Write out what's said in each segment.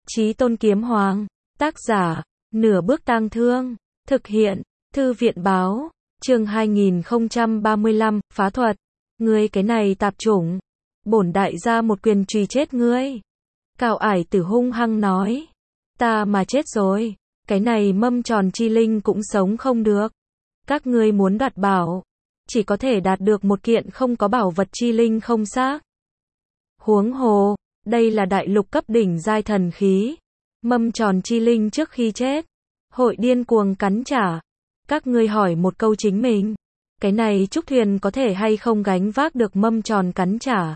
Chí Tôn Kiếm Hoàng, tác giả, Nửa Bước Tang Thương, thực hiện, Thư viện báo, chương 2035, phá thuật. Ngươi cái này tạp chủng, bổn đại gia một quyền truy chết ngươi. Cao Ải Tử hung hăng nói, ta mà chết rồi, cái này mâm tròn chi linh cũng sống không được. Các ngươi muốn đoạt bảo, chỉ có thể đạt được một kiện không có bảo vật chi linh không xác. Huống hồ, đây là đại lục cấp đỉnh giai thần khí. Mâm tròn chi linh trước khi chết, hội điên cuồng cắn trả. Các ngươi hỏi một câu chính mình, cái này trúc thuyền có thể hay không gánh vác được mâm tròn cắn trả.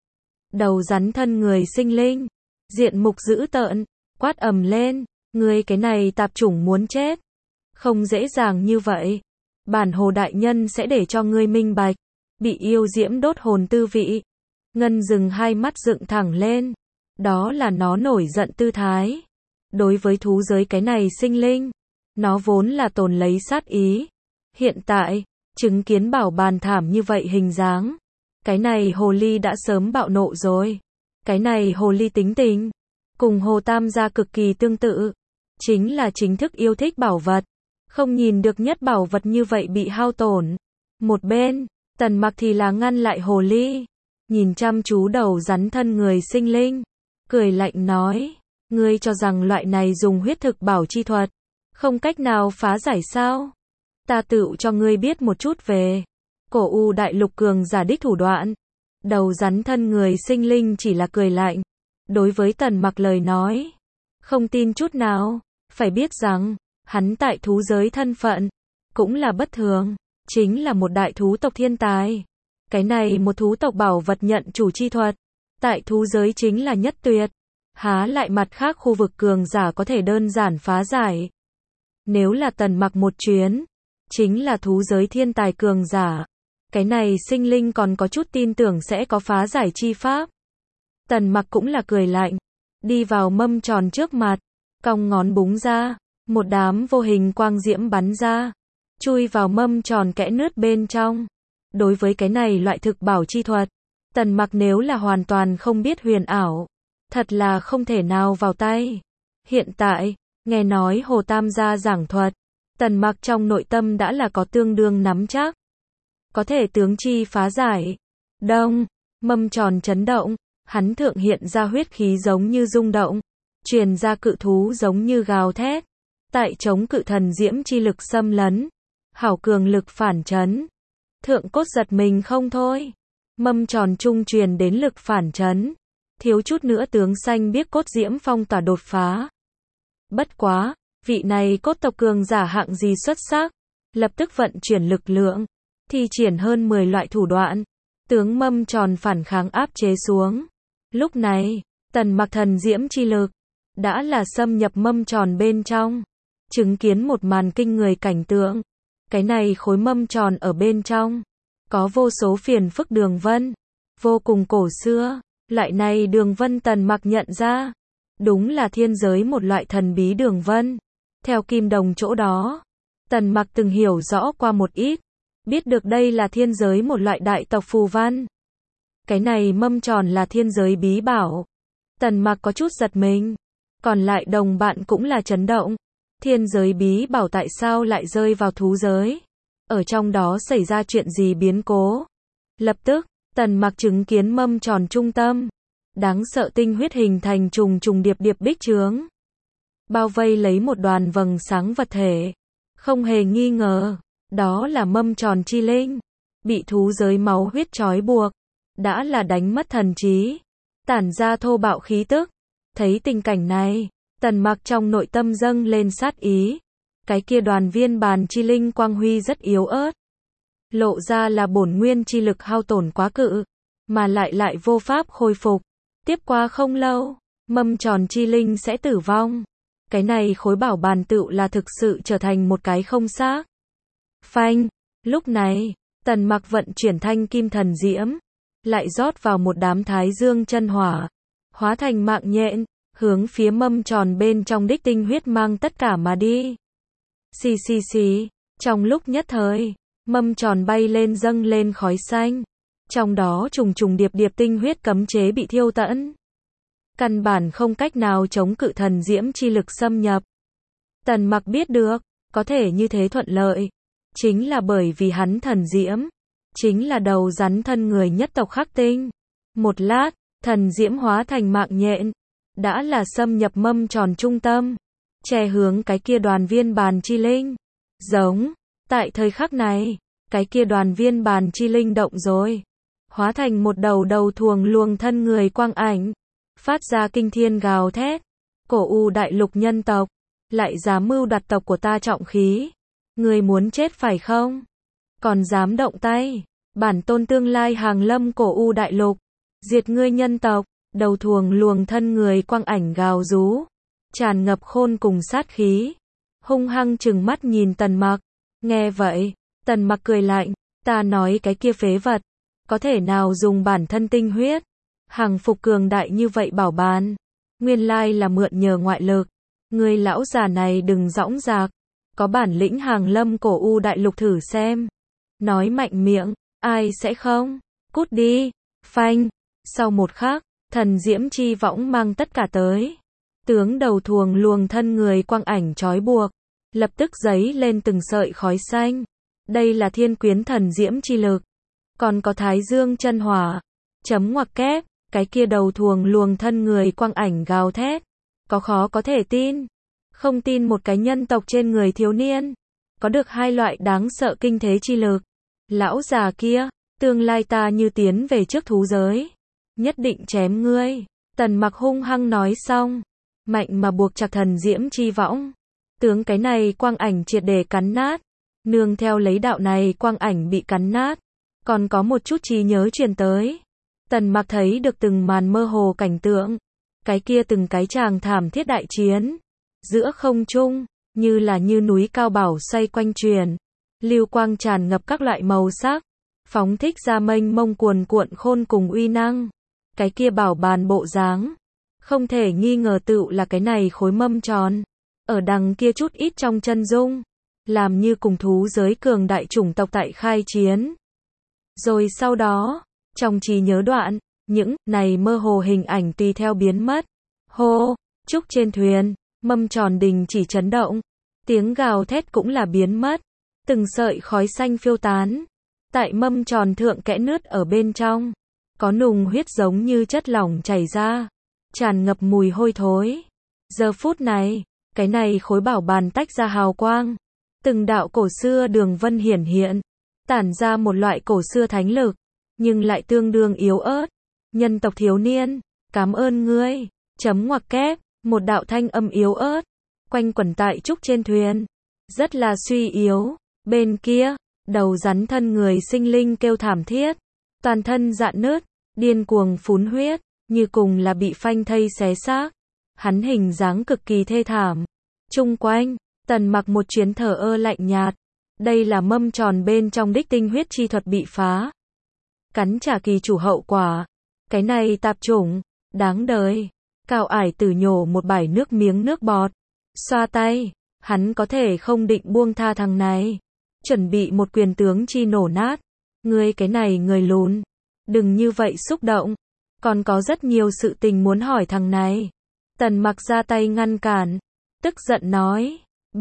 Đầu rắn thân người sinh linh, diện mục dữ tợn, quát ầm lên, ngươi cái này tạp chủng muốn chết. Không dễ dàng như vậy. Bản Hồ đại nhân sẽ để cho ngươi minh bạch, bị yêu diễm đốt hồn tư vị. Ngân Dừng hai mắt dựng thẳng lên, đó là nó nổi giận tư thái. Đối với thú giới cái này sinh linh, nó vốn là tồn lấy sát ý. Hiện tại, chứng kiến bảo bàn thảm như vậy hình dáng, cái này hồ ly đã sớm bạo nộ rồi. Cái này hồ ly tính tình, cùng Hồ Tam gia cực kỳ tương tự, chính là chính thức yêu thích bảo vật. Không nhìn được nhất bảo vật như vậy bị hao tổn. Một bên, Tần Mặc thì là ngăn lại hồ ly, nhìn chăm chú đầu rắn thân người sinh linh, cười lạnh nói, ngươi cho rằng loại này dùng huyết thực bảo chi thuật, không cách nào phá giải sao? Ta tựu cho ngươi biết một chút về Cổ U đại lục cường giả đích thủ đoạn. Đầu rắn thân người sinh linh chỉ là cười lạnh, đối với Tần Mặc lời nói, không tin chút nào, phải biết rằng, hắn tại thú giới thân phận, cũng là bất thường, chính là một đại thú tộc thiên tài. Cái này một thú tộc bảo vật nhận chủ chi thuật, tại thú giới chính là nhất tuyệt, há lại mặt khác khu vực cường giả có thể đơn giản phá giải. Nếu là Tần Mặc một chuyến, chính là thú giới thiên tài cường giả, cái này sinh linh còn có chút tin tưởng sẽ có phá giải chi pháp. Tần Mặc cũng là cười lạnh, đi vào mâm tròn trước mặt, cong ngón búng ra, một đám vô hình quang diễm bắn ra, chui vào mâm tròn kẽ nứt bên trong. Đối với cái này loại thực bảo chi thuật, Tần Mặc nếu là hoàn toàn không biết huyền ảo, thật là không thể nào vào tay. Hiện tại, nghe nói Hồ Tam gia giảng thuật, Tần Mặc trong nội tâm đã là có tương đương nắm chắc, có thể tướng chi phá giải. Đông, mâm tròn chấn động, hắn thượng hiện ra huyết khí giống như rung động, truyền ra cự thú giống như gào thét, tại chống cự thần diễm chi lực xâm lấn, hảo cường lực phản chấn. Thượng cốt giật mình không thôi, mâm tròn trung truyền đến lực phản chấn, thiếu chút nữa tướng xanh biếc cốt diễm phong tỏa đột phá. Bất quá, vị này cốt tộc cường giả hạng gì xuất sắc, lập tức vận chuyển lực lượng, thi triển hơn 10 loại thủ đoạn, tướng mâm tròn phản kháng áp chế xuống. Lúc này, Tần Mặc thần diễm chi lực đã là xâm nhập mâm tròn bên trong, chứng kiến một màn kinh người cảnh tượng. Cái này khối mâm tròn ở bên trong, có vô số phiền phức đường vân, vô cùng cổ xưa. Loại này đường vân Tần Mặc nhận ra, đúng là thiên giới một loại thần bí đường vân. Theo Kim Đồng chỗ đó, Tần Mặc từng hiểu rõ qua một ít, biết được đây là thiên giới một loại đại tộc phù văn. Cái này mâm tròn là thiên giới bí bảo. Tần Mặc có chút giật mình, còn lại đồng bạn cũng là chấn động. Thiên giới bí bảo tại sao lại rơi vào thú giới? Ở trong đó xảy ra chuyện gì biến cố? Lập tức, Tần Mặc chứng kiến mâm tròn trung tâm, đáng sợ tinh huyết hình thành trùng trùng điệp điệp bích chướng, bao vây lấy một đoàn vầng sáng vật thể. Không hề nghi ngờ, đó là mâm tròn chi linh, bị thú giới máu huyết trói buộc, đã là đánh mất thần trí, tản ra thô bạo khí tức. Thấy tình cảnh này, Tần Mặc trong nội tâm dâng lên sát ý. Cái kia đoàn viên bàn chi linh quang huy rất yếu ớt, lộ ra là bổn nguyên chi lực hao tổn quá cự, mà lại vô pháp khôi phục. Tiếp qua không lâu, mâm tròn chi linh sẽ tử vong. Cái này khối bảo bàn tựu là thực sự trở thành một cái không xác. Phanh, lúc này, Tần Mặc vận chuyển thanh kim thần diễm, lại rót vào một đám thái dương chân hỏa, hóa thành mạng nhện, hướng phía mâm tròn bên trong đích tinh huyết mang tất cả mà đi. Xì xì xì, trong lúc nhất thời, mâm tròn bay lên dâng lên khói xanh, trong đó trùng trùng điệp điệp tinh huyết cấm chế bị thiêu tận. căn bản không cách nào chống cự thần diễm chi lực xâm nhập. Tần Mặc biết được, có thể như thế thuận lợi, chính là bởi vì hắn thần diễm, chính là đầu rắn thân người nhất tộc Khắc Tinh. Một lát, thần diễm hóa thành mạng nhện, đã là xâm nhập mâm tròn trung tâm, che hướng cái kia đoàn viên bàn chi linh. Giống, tại thời khắc này, cái kia đoàn viên bàn chi linh động rồi, hóa thành một đầu thuồng luồng thân người quang ảnh, phát ra kinh thiên gào thét. Cổ U đại lục nhân tộc, lại dám mưu đoạt tộc của ta trọng khí, ngươi muốn chết phải không? Còn dám động tay, bản tôn tương lai hàng lâm Cổ U đại lục, diệt ngươi nhân tộc. Đầu thuồng luồng thân người quang ảnh gào rú, tràn ngập khôn cùng sát khí, hung hăng trừng mắt nhìn Tần Mặc. Nghe vậy, Tần Mặc cười lạnh, ta nói cái kia phế vật, có thể nào dùng bản thân tinh huyết hàng phục cường đại như vậy bảo bàn, nguyên lai là mượn nhờ ngoại lực. Ngươi lão già này đừng dõng dạc, có bản lĩnh hàng lâm Cổ U đại lục thử xem. Nói mạnh miệng, ai sẽ không? Cút đi. Phanh. Sau một khắc, thần diễm chi võng mang tất cả tới. Tướng đầu thuồng luồng thân người quang ảnh trói buộc, lập tức giấy lên từng sợi khói xanh. Đây là thiên quyến thần diễm chi lực, còn có thái dương chân hỏa. Chấm ngoặc kép, cái kia đầu thuồng luồng thân người quang ảnh gào thét. Có khó có thể tin, không tin một cái nhân tộc trên người thiếu niên, có được hai loại đáng sợ kinh thế chi lực. Lão già kia, tương lai ta như tiến về trước thú giới, nhất định chém ngươi. Tần Mặc hung hăng nói xong, mạnh mà buộc chặt thần diễm chi võng, tướng cái này quang ảnh triệt để cắn nát. Nương theo lấy đạo này quang ảnh bị cắn nát, còn có một chút trí nhớ truyền tới. Tần Mặc thấy được từng màn mơ hồ cảnh tượng, cái kia từng cái tràng thảm thiết đại chiến, giữa không trung, như núi cao bảo xoay quanh truyền, lưu quang tràn ngập các loại màu sắc, phóng thích ra mênh mông cuồn cuộn khôn cùng uy năng. Cái kia bảo bàn bộ dáng, không thể nghi ngờ tựu là cái này khối mâm tròn, ở đằng kia chút ít trong chân dung, làm như cùng thú giới cường đại chủng tộc tại khai chiến. Rồi sau đó, trong trí nhớ đoạn, những này mơ hồ hình ảnh tùy theo biến mất. Hô, trúc trên thuyền, mâm tròn đình chỉ chấn động, tiếng gào thét cũng là biến mất, từng sợi khói xanh phiêu tán. Tại mâm tròn thượng kẽ nứt ở bên trong, có nùng huyết giống như chất lỏng chảy ra, tràn ngập mùi hôi thối. Giờ phút này, cái này khối bảo bàn tách ra hào quang, từng đạo cổ xưa đường vân hiển hiện, tản ra một loại cổ xưa thánh lực, nhưng lại tương đương yếu ớt. Nhân tộc thiếu niên, cảm ơn ngươi. Chấm ngoặc kép, một đạo thanh âm yếu ớt, quanh quẩn tại trúc trên thuyền, rất là suy yếu. Bên kia, đầu rắn thân người sinh linh kêu thảm thiết, toàn thân rạn nứt, điên cuồng phun huyết, như cùng là bị phanh thây xé xác. Hắn hình dáng cực kỳ thê thảm. Chung quanh, Tần Mặc một chuyến thở ơ lạnh nhạt. Đây là mâm tròn bên trong đích tinh huyết chi thuật bị phá. Cắn trả kỳ chủ hậu quả. Cái này tạp chủng, đáng đời. Cao Ải Tử nhổ một bãi nước miếng nước bọt, xoa tay, hắn có thể không định buông tha thằng này, chuẩn bị một quyền tướng chi nổ nát. Ngươi cái này người lùn, đừng như vậy xúc động, còn có rất nhiều sự tình muốn hỏi thằng này. Tần Mặc ra tay ngăn cản, tức giận nói,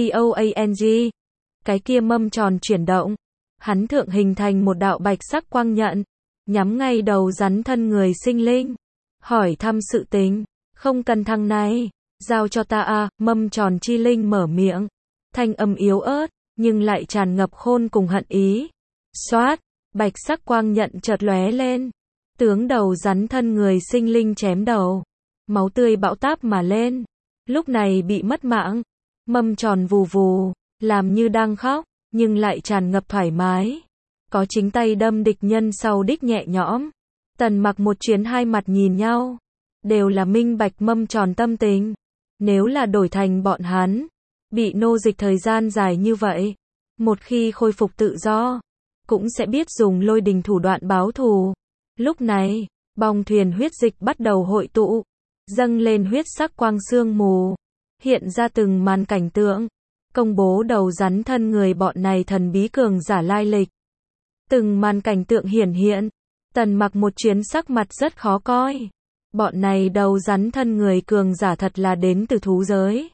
BOANG. Cái kia mâm tròn chuyển động, hắn thượng hình thành một đạo bạch sắc quang nhận, nhắm ngay đầu rắn thân người sinh linh, hỏi thăm sự tình. Không cần thằng này, giao cho ta a. Mâm tròn chi linh mở miệng, thanh âm yếu ớt, nhưng lại tràn ngập khôn cùng hận ý. Xoát, bạch sắc quang nhận chợt lóe lên, tướng đầu rắn thân người sinh linh chém đầu, máu tươi bão táp mà lên, lúc này bị mất mạng. Mâm tròn vù vù, làm như đang khóc, nhưng lại tràn ngập thoải mái, có chính tay đâm địch nhân sau đích nhẹ nhõm. Tần Mặc một chuyến hai mặt nhìn nhau, đều là minh bạch mâm tròn tâm tình. Nếu là đổi thành bọn hắn, bị nô dịch thời gian dài như vậy, một khi khôi phục tự do, cũng sẽ biết dùng lôi đình thủ đoạn báo thù. Lúc này, bong thuyền huyết dịch bắt đầu hội tụ, dâng lên huyết sắc quang sương mù, hiện ra từng màn cảnh tượng, công bố đầu rắn thân người bọn này thần bí cường giả lai lịch. Từng màn cảnh tượng hiển hiện, Tần Mặc một chuyến sắc mặt rất khó coi. Bọn này đầu rắn thân người cường giả thật là đến từ thú giới.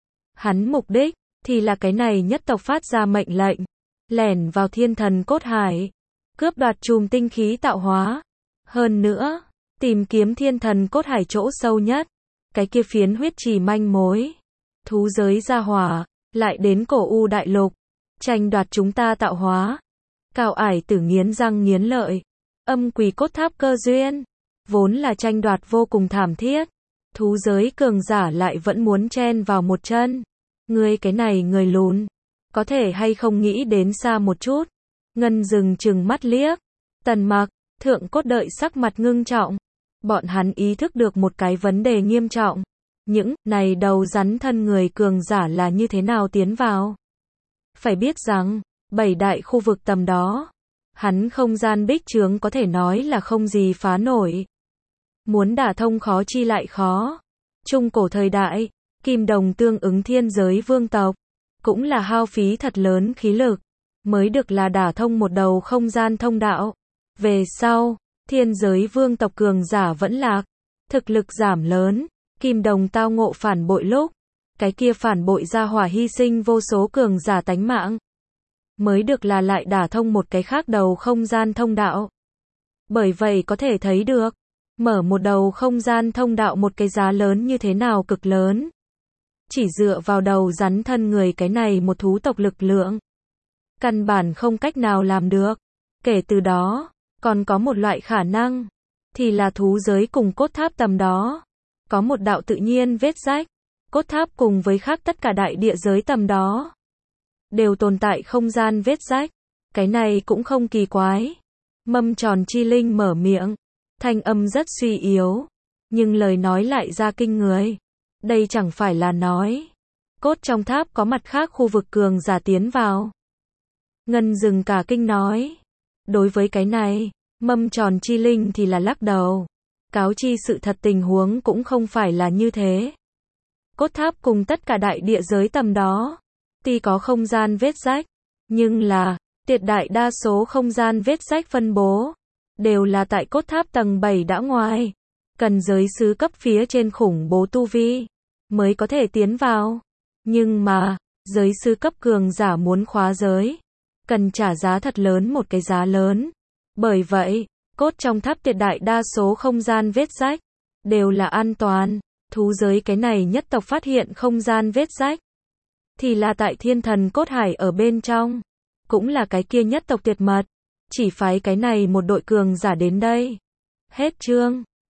Hắn mục đích thì là cái này nhất tộc phát ra mệnh lệnh, lẻn vào thiên thần cốt hải, cướp đoạt chùm tinh khí tạo hóa. Hơn nữa, tìm kiếm thiên thần cốt hải chỗ sâu nhất, cái kia phiến huyết trì manh mối. Thú giới ra hỏa, lại đến cổ u đại lục, tranh đoạt chúng ta tạo hóa. Cao Ải Tử nghiến răng nghiến lợi, âm quỷ cốt tháp cơ duyên, vốn là tranh đoạt vô cùng thảm thiết. Thú giới cường giả lại vẫn muốn chen vào một chân. Ngươi cái này người lùn, có thể hay không nghĩ đến xa một chút. Ngân Dừng trừng mắt liếc. Tần Mặc, Thượng Cốt đợi sắc mặt ngưng trọng. Bọn hắn ý thức được một cái vấn đề nghiêm trọng. Những này đầu rắn thân người cường giả là như thế nào tiến vào? Phải biết rằng, 7 đại khu vực tầm đó, hắn không gian bích chướng có thể nói là không gì phá nổi. Muốn đả thông khó chi lại khó. Trung cổ thời đại, Kim Đồng tương ứng thiên giới vương tộc, cũng là hao phí thật lớn khí lực, mới được là đả thông một đầu không gian thông đạo. Về sau, thiên giới vương tộc cường giả vẫn lạc, thực lực giảm lớn, Kim Đồng tao ngộ phản bội lúc, cái kia phản bội ra hỏa hy sinh vô số cường giả tánh mạng, mới được là lại đả thông một cái khác đầu không gian thông đạo. Bởi vậy có thể thấy được, mở một đầu không gian thông đạo một cái giá lớn như thế nào cực lớn. Chỉ dựa vào đầu rắn thân người cái này một thú tộc lực lượng, căn bản không cách nào làm được. Kể từ đó, còn có một loại khả năng, thì là thú giới cùng cốt tháp tầm đó, có một đạo tự nhiên vết rách. Cốt tháp cùng với khác tất cả đại địa giới tầm đó, đều tồn tại không gian vết rách. Cái này cũng không kỳ quái. Mâm Tròn Chi Linh mở miệng, thanh âm rất suy yếu, nhưng lời nói lại ra kinh người. Đây chẳng phải là nói, cốt trong tháp có mặt khác khu vực cường giả tiến vào. Ngân Dừng cả kinh nói. Đối với cái này, Mâm Tròn Chi Linh thì là lắc đầu. Cáo chi sự thật tình huống cũng không phải là như thế. Cốt tháp cùng tất cả đại địa giới tầm đó, tuy có không gian vết rách, nhưng là, tuyệt đại đa số không gian vết rách phân bố, đều là tại cốt tháp tầng 7 đã ngoài. Cần giới sứ cấp phía trên khủng bố tu vi, mới có thể tiến vào. Nhưng mà, giới sứ cấp cường giả muốn khóa giới, cần trả giá thật lớn một cái giá lớn. Bởi vậy, cốt trong tháp tuyệt đại đa số không gian vết rách, đều là an toàn. Thú giới cái này nhất tộc phát hiện không gian vết rách, thì là tại thiên thần cốt hải ở bên trong. Cũng là cái kia nhất tộc tuyệt mật, chỉ phái cái này một đội cường giả đến đây. Hết chương.